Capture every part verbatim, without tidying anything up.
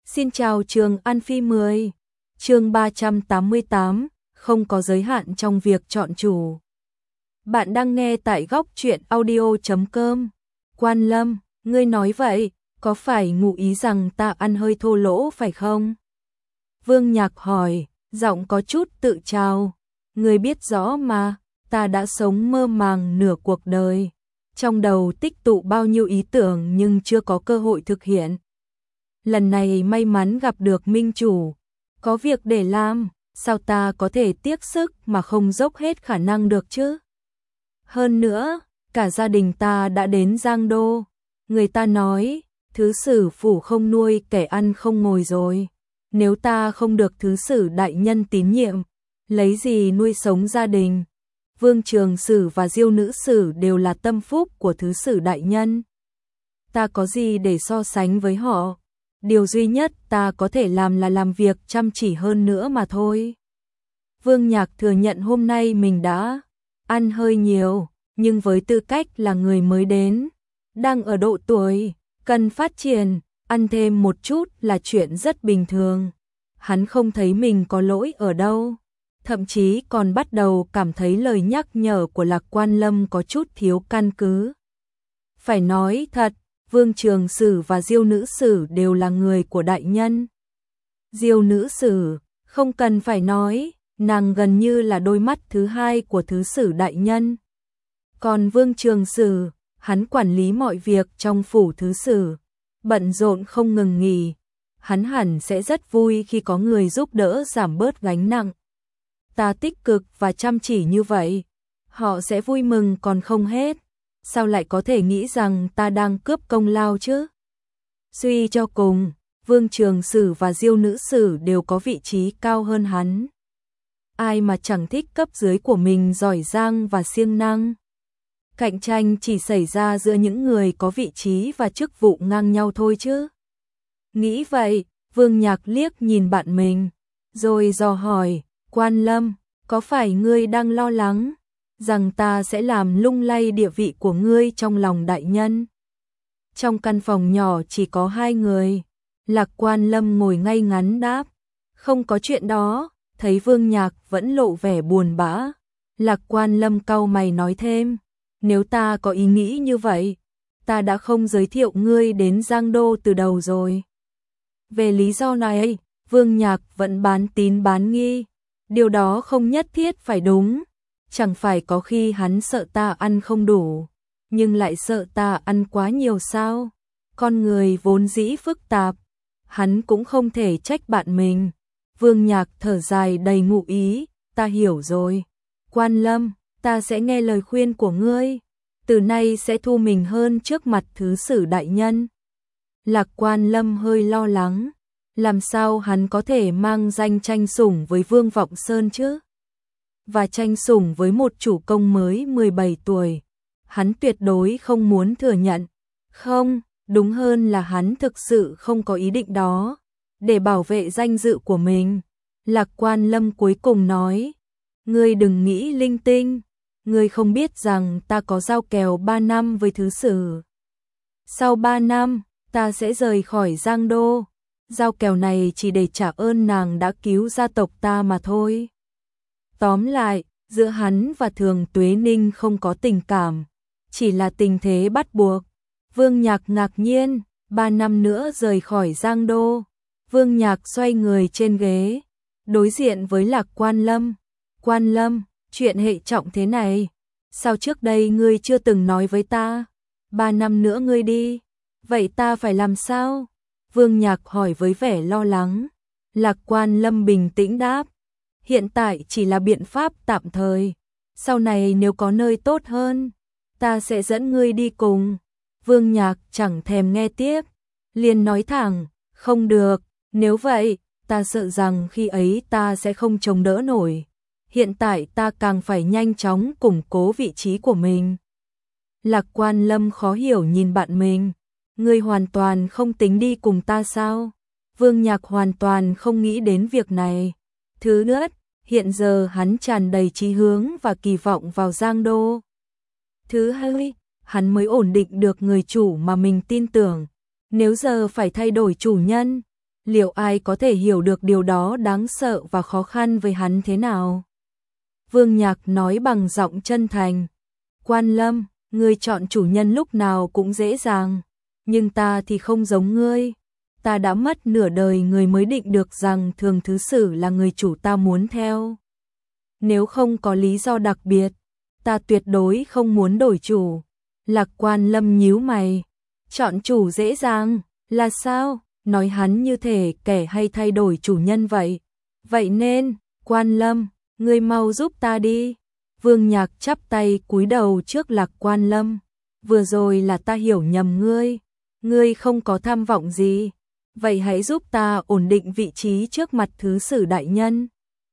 Xin chào trường An Phi mười. Chương ba trăm tám mươi tám, không có giới hạn trong việc chọn chủ. Bạn đang nghe tại góc truyện audio chấm com. Quan Lâm, ngươi nói vậy, có phải ngụ ý rằng ta ăn hơi thô lỗ phải không? Vương Nhạc hỏi, giọng có chút tự trào. Ngươi biết rõ mà, ta đã sống mơ màng nửa cuộc đời. Trong đầu tích tụ bao nhiêu ý tưởng nhưng chưa có cơ hội thực hiện. Lần này may mắn gặp được minh chủ, có việc để làm, sao ta có thể tiếc sức mà không dốc hết khả năng được chứ? Hơn nữa, cả gia đình ta đã đến Giang Đô, người ta nói, thứ sử phủ không nuôi kẻ ăn không ngồi rồi. Nếu ta không được thứ sử đại nhân tín nhiệm, lấy gì nuôi sống gia đình? Vương Trường Sử và Diêu Nữ Sử đều là tâm phúc của thứ sử đại nhân. Ta có gì để so sánh với họ? Điều duy nhất ta có thể làm là làm việc chăm chỉ hơn nữa mà thôi. Vương Nhạc thừa nhận hôm nay mình đã ăn hơi nhiều, nhưng với tư cách là người mới đến, đang ở độ tuổi, cần phát triển, ăn thêm một chút là chuyện rất bình thường. Hắn không thấy mình có lỗi ở đâu, thậm chí còn bắt đầu cảm thấy lời nhắc nhở của Lạc Quan Lâm có chút thiếu căn cứ. Phải nói thật, Vương Trường Sử và Diêu Nữ Sử đều là người của đại nhân. Diêu Nữ Sử, không cần phải nói, nàng gần như là đôi mắt thứ hai của thứ sử đại nhân. Còn Vương Trường Sử, hắn quản lý mọi việc trong phủ thứ sử, bận rộn không ngừng nghỉ. Hắn hẳn sẽ rất vui khi có người giúp đỡ giảm bớt gánh nặng. Ta tích cực và chăm chỉ như vậy, họ sẽ vui mừng còn không hết. Sao lại có thể nghĩ rằng ta đang cướp công lao chứ? Suy cho cùng, Vương Trường Sử và Diêu Nữ Sử đều có vị trí cao hơn hắn. Ai mà chẳng thích cấp dưới của mình giỏi giang và siêng năng. Cạnh tranh chỉ xảy ra giữa những người có vị trí và chức vụ ngang nhau thôi chứ. Nghĩ vậy, Vương Nhạc liếc nhìn bạn mình, rồi dò hỏi, Quan Lâm, có phải ngươi đang lo lắng rằng ta sẽ làm lung lay địa vị của ngươi trong lòng đại nhân? Trong căn phòng nhỏ chỉ có hai người, Lạc Quan Lâm ngồi ngay ngắn đáp, không có chuyện đó. Thấy Vương Nhạc vẫn lộ vẻ buồn bã, Lạc Quan Lâm cau mày nói thêm, nếu ta có ý nghĩ như vậy, ta đã không giới thiệu ngươi đến Giang Đô từ đầu rồi. Về lý do này, Vương Nhạc vẫn bán tín bán nghi, điều đó không nhất thiết phải đúng. Chẳng phải có khi hắn sợ ta ăn không đủ, nhưng lại sợ ta ăn quá nhiều sao? Con người vốn dĩ phức tạp, hắn cũng không thể trách bạn mình. Vương Nhạc thở dài đầy ngụ ý, ta hiểu rồi. Quan Lâm, ta sẽ nghe lời khuyên của ngươi, từ nay sẽ thu mình hơn trước mặt thứ sử đại nhân. Lạc Quan Lâm hơi lo lắng, làm sao hắn có thể mang danh tranh sủng với Vương Vọng Sơn chứ? Và tranh sủng với một chủ công mới mười bảy tuổi, hắn tuyệt đối không muốn thừa nhận. Không, đúng hơn là hắn thực sự không có ý định đó. Để bảo vệ danh dự của mình, Lạc Quan Lâm cuối cùng nói, ngươi đừng nghĩ linh tinh, ngươi không biết rằng ta có giao kèo ba năm với thứ sử. Sau ba năm, ta sẽ rời khỏi Giang Đô, giao kèo này chỉ để trả ơn nàng đã cứu gia tộc ta mà thôi. Tóm lại, giữa hắn và Thường Tuế Ninh không có tình cảm, chỉ là tình thế bắt buộc. Vương Nhạc ngạc nhiên, ba năm nữa rời khỏi Giang Đô. Vương Nhạc xoay người trên ghế, đối diện với Lạc Quan Lâm. Quan Lâm, chuyện hệ trọng thế này, sao trước đây ngươi chưa từng nói với ta? Ba năm nữa ngươi đi, vậy ta phải làm sao? Vương Nhạc hỏi với vẻ lo lắng. Lạc Quan Lâm bình tĩnh đáp, hiện tại chỉ là biện pháp tạm thời, sau này nếu có nơi tốt hơn, ta sẽ dẫn ngươi đi cùng. Vương Nhạc chẳng thèm nghe tiếp, liền nói thẳng, không được. Nếu vậy, ta sợ rằng khi ấy ta sẽ không chống đỡ nổi. Hiện tại ta càng phải nhanh chóng củng cố vị trí của mình. Lạc Quan Lâm khó hiểu nhìn bạn mình. Ngươi hoàn toàn không tính đi cùng ta sao? Vương Nhạc hoàn toàn không nghĩ đến việc này. Thứ nữa, hiện giờ hắn tràn đầy chí hướng và kỳ vọng vào Giang Đô. Thứ hai, hắn mới ổn định được người chủ mà mình tin tưởng. Nếu giờ phải thay đổi chủ nhân, liệu ai có thể hiểu được điều đó đáng sợ và khó khăn với hắn thế nào? Vương Nhạc nói bằng giọng chân thành. Quan Lâm, ngươi chọn chủ nhân lúc nào cũng dễ dàng, nhưng ta thì không giống ngươi. Ta đã mất nửa đời người mới định được rằng Thường Thứ Sử là người chủ ta muốn theo. Nếu không có lý do đặc biệt, ta tuyệt đối không muốn đổi chủ. Lạc Quan Lâm nhíu mày. Chọn chủ dễ dàng, là sao? Nói hắn như thể kẻ hay thay đổi chủ nhân vậy. Vậy nên, Quan Lâm, ngươi mau giúp ta đi. Vương Nhạc chắp tay cúi đầu trước Lạc Quan Lâm. Vừa rồi là ta hiểu nhầm ngươi. Ngươi không có tham vọng gì. Vậy hãy giúp ta ổn định vị trí trước mặt Thứ Sử đại nhân.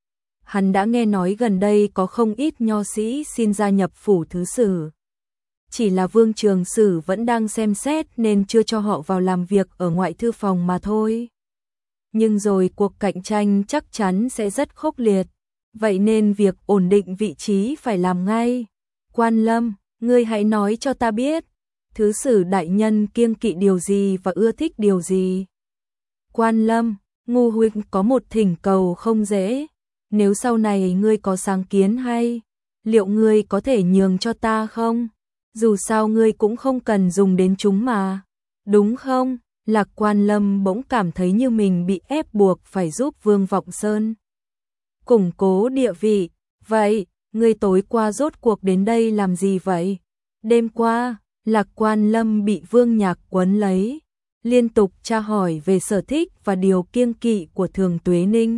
Hắn đã nghe nói gần đây có không ít nho sĩ xin gia nhập phủ Thứ Sử. Chỉ là Vương Trường Sử vẫn đang xem xét nên chưa cho họ vào làm việc ở ngoại thư phòng mà thôi. Nhưng rồi cuộc cạnh tranh chắc chắn sẽ rất khốc liệt. Vậy nên việc ổn định vị trí phải làm ngay. Quan Lâm, ngươi hãy nói cho ta biết, Thứ Sử đại nhân kiêng kỵ điều gì và ưa thích điều gì? Quan Lâm, Ngô huynh có một thỉnh cầu không dễ. Nếu sau này ngươi có sáng kiến hay, liệu ngươi có thể nhường cho ta không? Dù sao ngươi cũng không cần dùng đến chúng mà. Đúng không? Lạc Quan Lâm bỗng cảm thấy như mình bị ép buộc phải giúp Vương Vọng Sơn củng cố địa vị. Vậy, ngươi tối qua rốt cuộc đến đây làm gì vậy? Đêm qua, Lạc Quan Lâm bị Vương Nhạc quấn lấy, liên tục tra hỏi về sở thích và điều kiêng kỵ của Thường Tuế Ninh.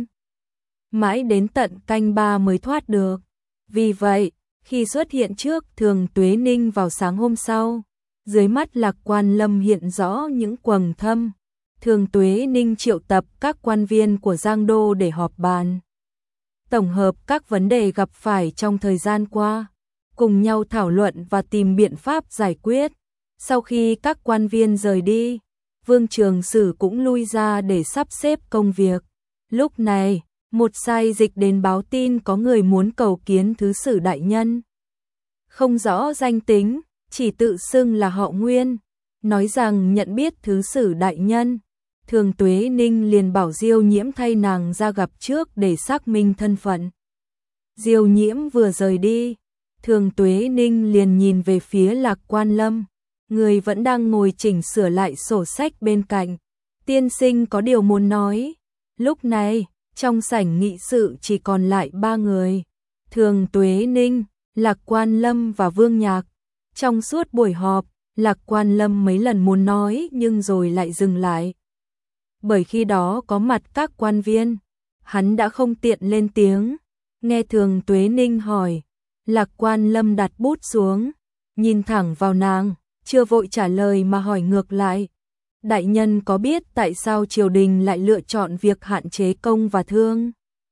Mãi đến tận canh ba mới thoát được. Vì vậy, khi xuất hiện trước Thường Tuế Ninh vào sáng hôm sau, dưới mắt Lạc Quan Lâm hiện rõ những quầng thâm. Thường Tuế Ninh triệu tập các quan viên của Giang Đô để họp bàn, tổng hợp các vấn đề gặp phải trong thời gian qua, cùng nhau thảo luận và tìm biện pháp giải quyết. Sau khi các quan viên rời đi, Vương Trường Sử cũng lui ra để sắp xếp công việc. Lúc này, một sai dịch đến báo tin có người muốn cầu kiến Thứ Sử đại nhân. Không rõ danh tính, chỉ tự xưng là họ Nguyên, nói rằng nhận biết Thứ Sử đại nhân. Thường Tuế Ninh liền bảo Diêu Nhiễm thay nàng ra gặp trước để xác minh thân phận. Diêu Nhiễm vừa rời đi, Thường Tuế Ninh liền nhìn về phía Lạc Quan Lâm, người vẫn đang ngồi chỉnh sửa lại sổ sách bên cạnh. Tiên sinh có điều muốn nói. Lúc này, trong sảnh nghị sự chỉ còn lại ba người, Thường Tuế Ninh, Lạc Quan Lâm và Vương Nhạc. Trong suốt buổi họp, Lạc Quan Lâm mấy lần muốn nói nhưng rồi lại dừng lại. Bởi khi đó có mặt các quan viên, hắn đã không tiện lên tiếng. Nghe Thường Tuế Ninh hỏi, Lạc Quan Lâm đặt bút xuống, nhìn thẳng vào nàng, chưa vội trả lời mà hỏi ngược lại. Đại nhân có biết tại sao triều đình lại lựa chọn việc hạn chế công và thương?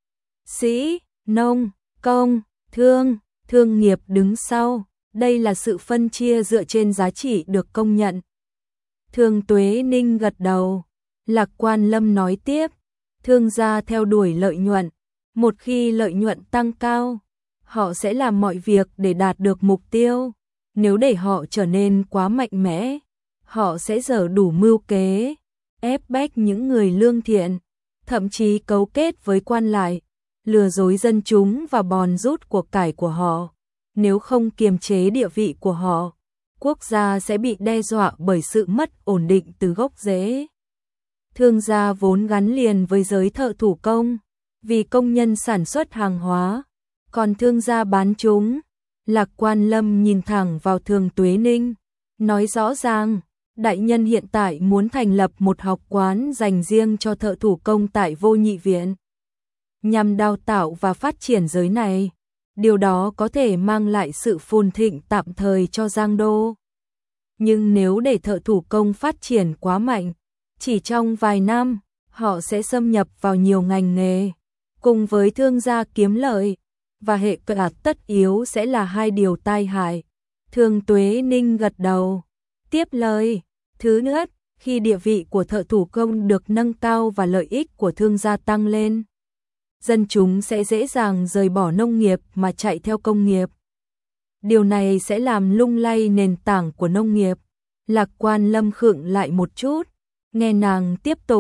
Sĩ, nông, công, thương, thương nghiệp đứng sau, đây là sự phân chia dựa trên giá trị được công nhận. Thường Tuế Ninh gật đầu. Lạc Quan Lâm nói tiếp, thương gia theo đuổi lợi nhuận, một khi lợi nhuận tăng cao, họ sẽ làm mọi việc để đạt được mục tiêu. Nếu để họ trở nên quá mạnh mẽ, họ sẽ dở đủ mưu kế, ép bách những người lương thiện, thậm chí cấu kết với quan lại, lừa dối dân chúng và bòn rút của cải của họ. Nếu không kiềm chế địa vị của họ, quốc gia sẽ bị đe dọa bởi sự mất ổn định từ gốc rễ. Thương gia vốn gắn liền với giới thợ thủ công, vì công nhân sản xuất hàng hóa, còn thương gia bán chúng. Lạc Quan Lâm nhìn thẳng vào Thường Tuế Ninh, nói rõ ràng, đại nhân hiện tại muốn thành lập một học quán dành riêng cho thợ thủ công tại Vô Nhị Viện, nhằm đào tạo và phát triển giới này. Điều đó có thể mang lại sự phồn thịnh tạm thời cho Giang Đô. Nhưng nếu để thợ thủ công phát triển quá mạnh, chỉ trong vài năm, họ sẽ xâm nhập vào nhiều ngành nghề, cùng với thương gia kiếm lợi, và hệ quả tất yếu sẽ là hai điều tai hại. Thường Tuế Ninh gật đầu, tiếp lời. Thứ nhất, khi địa vị của thợ thủ công được nâng cao và lợi ích của thương gia tăng lên, dân chúng sẽ dễ dàng rời bỏ nông nghiệp mà chạy theo công nghiệp. Điều này sẽ làm lung lay nền tảng của nông nghiệp. Lạc Quan Lâm khựng lại một chút, nghe nàng tiếp tục,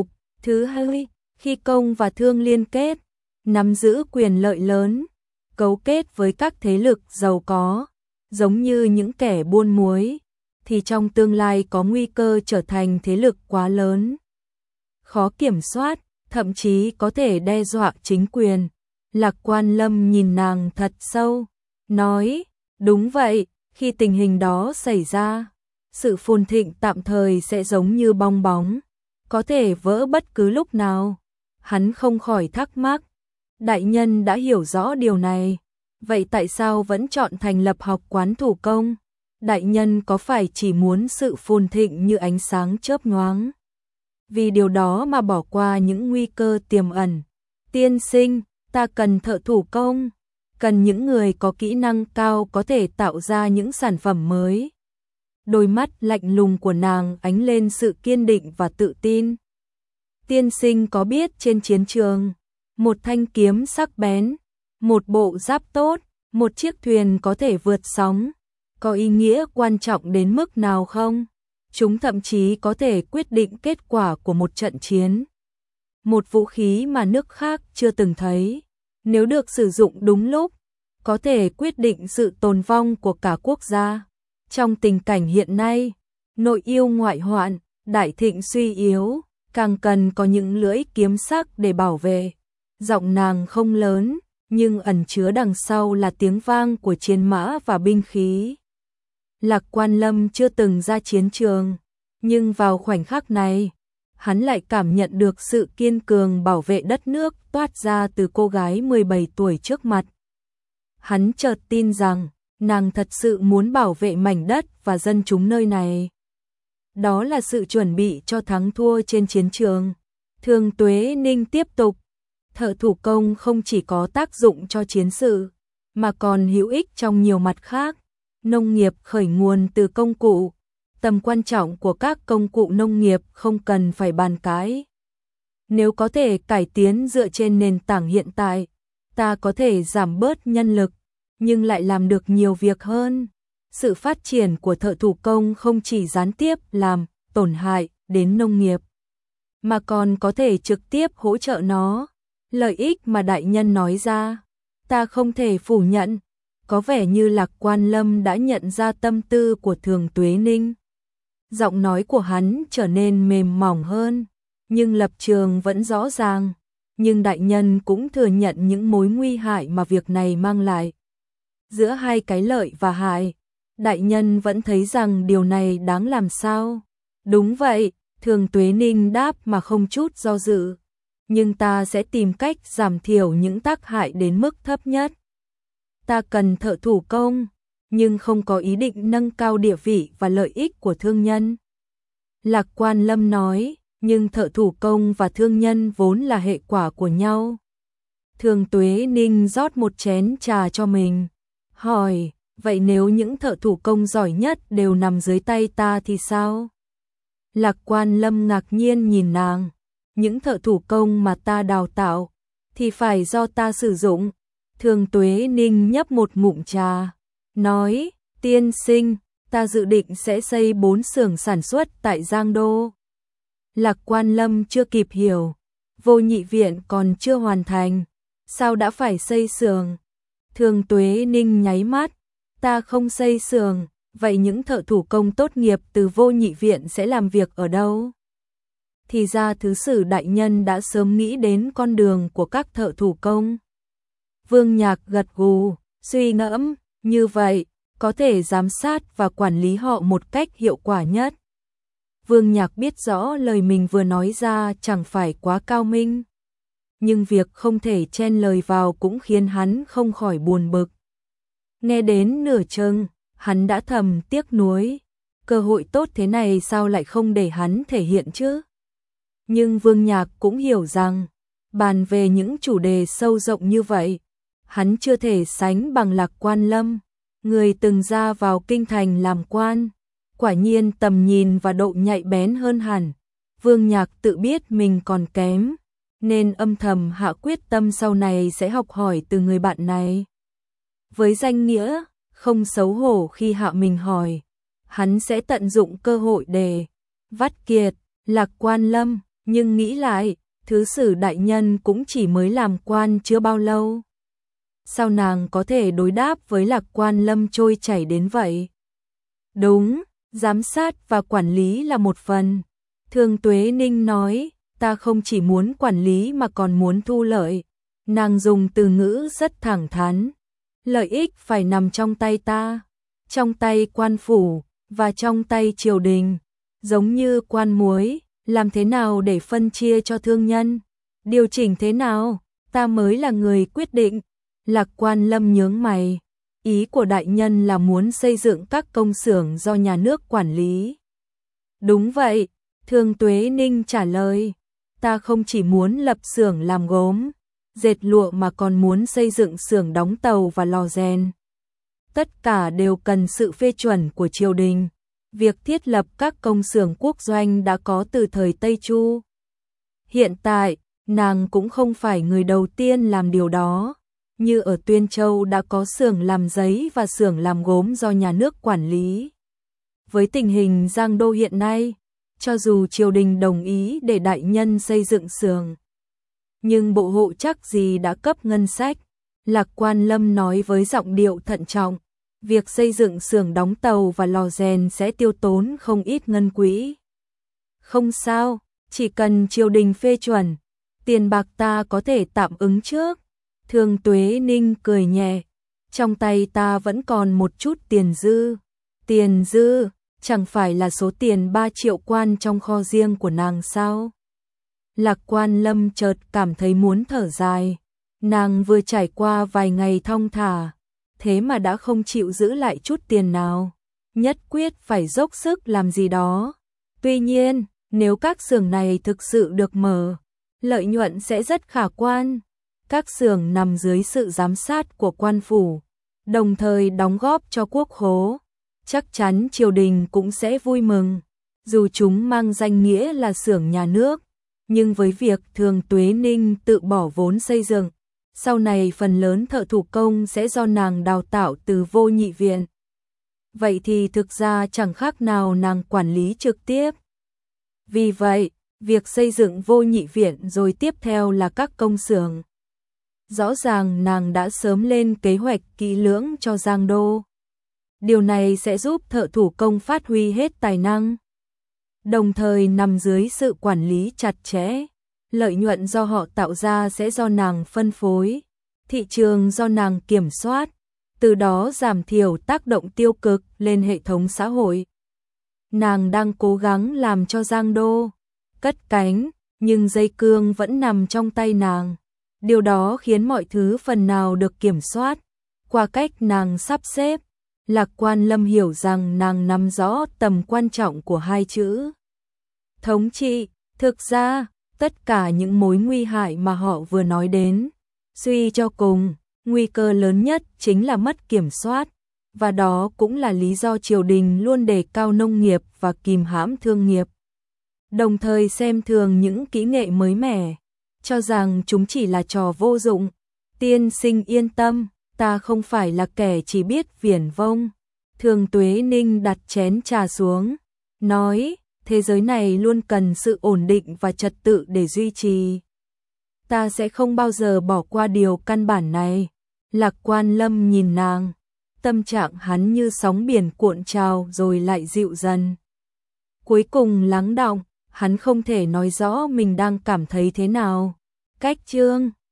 Thứ hai, khi công và thương liên kết, nắm giữ quyền lợi lớn, cấu kết với các thế lực giàu có, giống như những kẻ buôn muối, thì trong tương lai có nguy cơ trở thành thế lực quá lớn, khó kiểm soát, thậm chí có thể đe dọa chính quyền. Lạc Quan Lâm nhìn nàng thật sâu, nói, đúng vậy, khi tình hình đó xảy ra, sự phồn thịnh tạm thời sẽ giống như bong bóng, có thể vỡ bất cứ lúc nào. Hắn không khỏi thắc mắc, đại nhân đã hiểu rõ điều này, vậy tại sao vẫn chọn thành lập học quán thủ công? Đại nhân có phải chỉ muốn sự phồn thịnh như ánh sáng chớp nhoáng, vì điều đó mà bỏ qua những nguy cơ tiềm ẩn? Tiên sinh, ta cần thợ thủ công, cần những người có kỹ năng cao có thể tạo ra những sản phẩm mới. Đôi mắt lạnh lùng của nàng ánh lên sự kiên định và tự tin. Tiên sinh có biết trên chiến trường, một thanh kiếm sắc bén, một bộ giáp tốt, một chiếc thuyền có thể vượt sóng, có ý nghĩa quan trọng đến mức nào không? Chúng thậm chí có thể quyết định kết quả của một trận chiến. Một vũ khí mà nước khác chưa từng thấy, nếu được sử dụng đúng lúc, có thể quyết định sự tồn vong của cả quốc gia. Trong tình cảnh hiện nay, nội yêu ngoại hoạn, đại thịnh suy yếu, càng cần có những lưỡi kiếm sắc để bảo vệ. Giọng nàng không lớn, nhưng ẩn chứa đằng sau là tiếng vang của chiến mã và binh khí. Lạc Quan Lâm chưa từng ra chiến trường, nhưng vào khoảnh khắc này, hắn lại cảm nhận được sự kiên cường bảo vệ đất nước toát ra từ cô gái mười bảy tuổi trước mặt. Hắn chợt tin rằng, nàng thật sự muốn bảo vệ mảnh đất và dân chúng nơi này. Đó là sự chuẩn bị cho thắng thua trên chiến trường. Thương Tuế Ninh tiếp tục, thợ thủ công không chỉ có tác dụng cho chiến sự, mà còn hữu ích trong nhiều mặt khác. Nông nghiệp khởi nguồn từ công cụ, tầm quan trọng của các công cụ nông nghiệp không cần phải bàn cãi. Nếu có thể cải tiến dựa trên nền tảng hiện tại, ta có thể giảm bớt nhân lực, nhưng lại làm được nhiều việc hơn. Sự phát triển của thợ thủ công không chỉ gián tiếp làm tổn hại đến nông nghiệp, mà còn có thể trực tiếp hỗ trợ nó. Lợi ích mà đại nhân nói ra, ta không thể phủ nhận. Có vẻ như Lạc Quan Lâm đã nhận ra tâm tư của Thường Tuế Ninh. Giọng nói của hắn trở nên mềm mỏng hơn, nhưng lập trường vẫn rõ ràng. Nhưng đại nhân cũng thừa nhận những mối nguy hại mà việc này mang lại. Giữa hai cái lợi và hại, đại nhân vẫn thấy rằng điều này đáng làm sao? Đúng vậy, Thường Tuế Ninh đáp mà không chút do dự. Nhưng ta sẽ tìm cách giảm thiểu những tác hại đến mức thấp nhất. Ta cần thợ thủ công, nhưng không có ý định nâng cao địa vị và lợi ích của thương nhân. Lạc Quan Lâm nói, nhưng thợ thủ công và thương nhân vốn là hệ quả của nhau. Thường Tuế Ninh rót một chén trà cho mình, hỏi, vậy nếu những thợ thủ công giỏi nhất đều nằm dưới tay ta thì sao? Lạc Quan Lâm ngạc nhiên nhìn nàng, những thợ thủ công mà ta đào tạo, thì phải do ta sử dụng. Thường Tuế Ninh nhấp một ngụm trà, nói, tiên sinh, ta dự định sẽ xây bốn xưởng sản xuất tại Giang Đô. Lạc Quan Lâm chưa kịp hiểu, Vô Nhị viện còn chưa hoàn thành, sao đã phải xây xưởng? Thường Tuế Ninh nháy mắt, ta không xây xưởng, vậy những thợ thủ công tốt nghiệp từ Vô Nhị viện sẽ làm việc ở đâu? Thì ra Thứ Sử đại nhân đã sớm nghĩ đến con đường của các thợ thủ công. Vương Nhạc gật gù, suy ngẫm, như vậy, có thể giám sát và quản lý họ một cách hiệu quả nhất. Vương Nhạc biết rõ lời mình vừa nói ra chẳng phải quá cao minh, nhưng việc không thể chen lời vào cũng khiến hắn không khỏi buồn bực. Nghe đến nửa chừng, hắn đã thầm tiếc nuối, cơ hội tốt thế này sao lại không để hắn thể hiện chứ? Nhưng Vương Nhạc cũng hiểu rằng, bàn về những chủ đề sâu rộng như vậy, hắn chưa thể sánh bằng Lạc Quan Lâm, người từng ra vào kinh thành làm quan, quả nhiên tầm nhìn và độ nhạy bén hơn hẳn. Vương Nhạc tự biết mình còn kém, nên âm thầm hạ quyết tâm sau này sẽ học hỏi từ người bạn này. Với danh nghĩa, không xấu hổ khi hạ mình hỏi, hắn sẽ tận dụng cơ hội để vắt kiệt Lạc Quan Lâm. Nhưng nghĩ lại, thứ sử đại nhân cũng chỉ mới làm quan chưa bao lâu. Sao nàng có thể đối đáp với Lạc Quan Lâm trôi chảy đến vậy? Đúng, giám sát và quản lý là một phần. Thương Tuế Ninh nói, ta không chỉ muốn quản lý mà còn muốn thu lợi. Nàng dùng từ ngữ rất thẳng thắn. Lợi ích phải nằm trong tay ta, trong tay quan phủ, và trong tay triều đình. Giống như quan muối, làm thế nào để phân chia cho thương nhân? Điều chỉnh thế nào? Ta mới là người quyết định. Lạc Quan Lâm nhướng mày. Ý của đại nhân là muốn xây dựng các công xưởng do nhà nước quản lý. Đúng vậy, Thương Tuế Ninh trả lời. Ta không chỉ muốn lập xưởng làm gốm, dệt lụa mà còn muốn xây dựng xưởng đóng tàu và lò rèn. Tất cả đều cần sự phê chuẩn của triều đình. Việc thiết lập các công xưởng quốc doanh đã có từ thời Tây Chu. Hiện tại, nàng cũng không phải người đầu tiên làm điều đó. Như ở Tuyên Châu đã có xưởng làm giấy và xưởng làm gốm do nhà nước quản lý. Với tình hình Giang Đô hiện nay, cho dù triều đình đồng ý để đại nhân xây dựng xưởng, nhưng bộ hộ chắc gì đã cấp ngân sách. Lạc Quan Lâm nói với giọng điệu thận trọng, việc xây dựng xưởng đóng tàu và lò rèn sẽ tiêu tốn không ít ngân quỹ. Không sao, chỉ cần triều đình phê chuẩn, tiền bạc ta có thể tạm ứng trước. Thương Tuế Ninh cười nhẹ, trong tay ta vẫn còn một chút tiền dư. Tiền dư, chẳng phải là số tiền ba triệu quan trong kho riêng của nàng sao? Lạc Quan Lâm chợt cảm thấy muốn thở dài. Nàng vừa trải qua vài ngày thong thả, thế mà đã không chịu giữ lại chút tiền nào. Nhất quyết phải dốc sức làm gì đó. Tuy nhiên, nếu các xưởng này thực sự được mở, lợi nhuận sẽ rất khả quan. Các xưởng nằm dưới sự giám sát của quan phủ, đồng thời đóng góp cho quốc khố. Chắc chắn triều đình cũng sẽ vui mừng. Dù chúng mang danh nghĩa là xưởng nhà nước, nhưng với việc Thương Tuế Ninh tự bỏ vốn xây dựng, sau này phần lớn thợ thủ công sẽ do nàng đào tạo từ Vô Nhị Viện. Vậy thì thực ra chẳng khác nào nàng quản lý trực tiếp. Vì vậy, việc xây dựng Vô Nhị Viện rồi tiếp theo là các công xưởng. Rõ ràng nàng đã sớm lên kế hoạch kỹ lưỡng cho Giang Đô. Điều này sẽ giúp thợ thủ công phát huy hết tài năng, đồng thời nằm dưới sự quản lý chặt chẽ. Lợi nhuận do họ tạo ra sẽ do nàng phân phối, thị trường do nàng kiểm soát, từ đó giảm thiểu tác động tiêu cực lên hệ thống xã hội. Nàng đang cố gắng làm cho Giang Đô cất cánh, nhưng dây cương vẫn nằm trong tay nàng. Điều đó khiến mọi thứ phần nào được kiểm soát qua cách nàng sắp xếp. Lạc Quan Lâm hiểu rằng nàng nắm rõ tầm quan trọng của hai chữ thống trị. Thực ra, tất cả những mối nguy hại mà họ vừa nói đến, suy cho cùng, nguy cơ lớn nhất chính là mất kiểm soát, và đó cũng là lý do triều đình luôn đề cao nông nghiệp và kìm hãm thương nghiệp, đồng thời xem thường những kỹ nghệ mới mẻ, cho rằng chúng chỉ là trò vô dụng. Tiên sinh yên tâm, ta không phải là kẻ chỉ biết viển vông. Thương Tuế Ninh đặt chén trà xuống, nói, thế giới này luôn cần sự ổn định và trật tự để duy trì. Ta sẽ không bao giờ bỏ qua điều căn bản này. Lạc Quan Lâm nhìn nàng, tâm trạng hắn như sóng biển cuộn trào rồi lại dịu dần. Cuối cùng lắng đọng, hắn không thể nói rõ mình đang cảm thấy thế nào. Cách chương